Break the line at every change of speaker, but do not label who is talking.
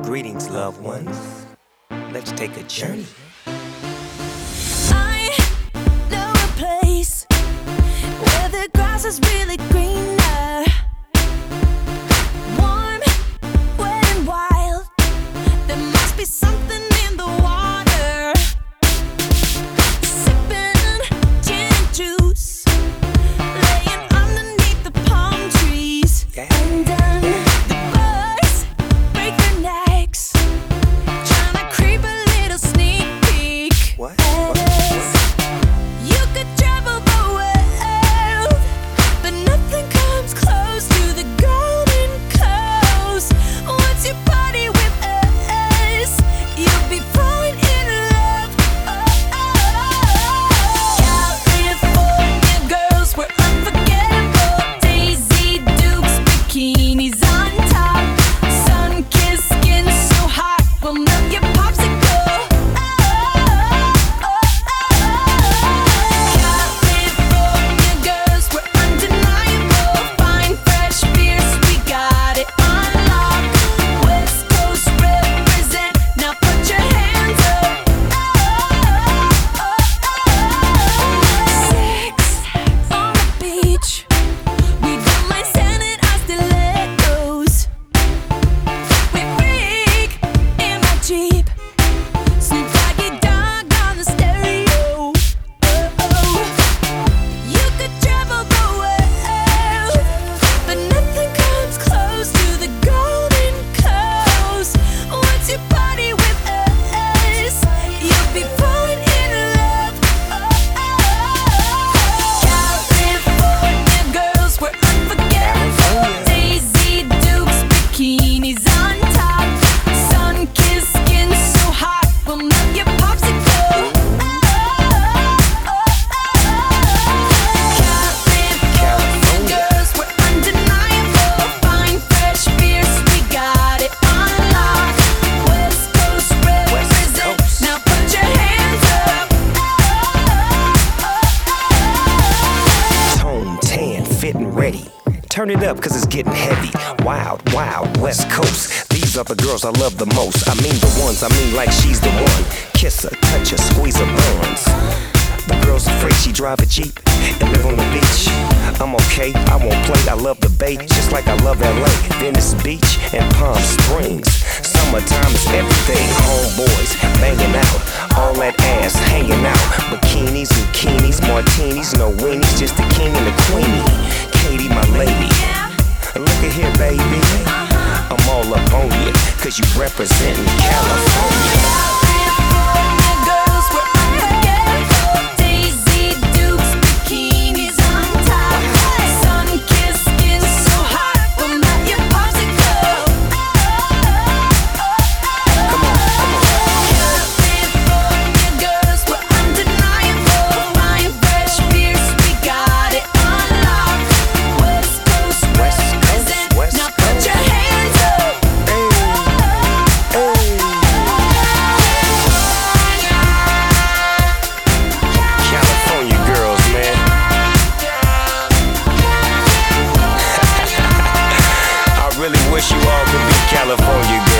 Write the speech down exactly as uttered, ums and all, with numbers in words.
Greetings, loved ones. Let's take a journey.
I know a place where the grass is really greener, warm, wet and wild. There must be something in the water. Sipping gin and juice, laying underneath the palm trees.
Yeah.
And then the birds break their necks, trying to creep a little sneak peek.
What?
At
What?
us. You could travel the world, but nothing comes close to the Golden Coast. Once you party with us, you'll be falling in love. Oh, oh. California girls were unforgettable. Daisy Dukes, bikinis on top, sun-kissed skin so hot will melt your popsicle. Oh, oh, oh. California girls were undeniable. Fine, fresh beers, we got it on lock. West Coast represent, now put your hands up. Oh, oh, oh. Sex on the beach, we don't mind standing our stilettos. We freak in my Jeep, Snoop Doggy Dogg on the stereo. Oh, you could travel the world, but nothing comes close to the Golden Coast. Once you party with us, you'll be falling in love. Oh, oh. California girls were unforgettable. Daisy Dukes, bikinis on top, sun-kissed skin so hot will melt your popsicle. California girls were undeniable. Fine, fresh beers, we got it on lock. West Coast represent,
Coast.
now put your hands up.
Tone tan, fit and ready. Turn it up, cause it's getting heavy. Wild, wild, West Coast. These are the girls I love the most. I mean the ones, I mean like she's the one. Kiss her, touch her, squeeze her buns. The girl's afraid she drive a Jeep and live on the beach. I'm okay, I won't play, I love the bay, just like I love L A, Venice Beach, and Palm Springs. Summertime is everything, homeboys banging out, all that ass hanging out. Bikinis, zucchinis, martinis, no weenies, just the king and the queenie. Katie, my lady, look at here, baby. I'm all up on you, cause you representing California.
California girls were unforgettable. Daisy Dukes, bikinis on top, sun-kissed skin so hot will melt your popsicle. California girls were undeniable. Fine, fresh beers, we got it on lock. West Coast represent,
West
now put your hands up.
California girls, man. I really wish you all could be California girls.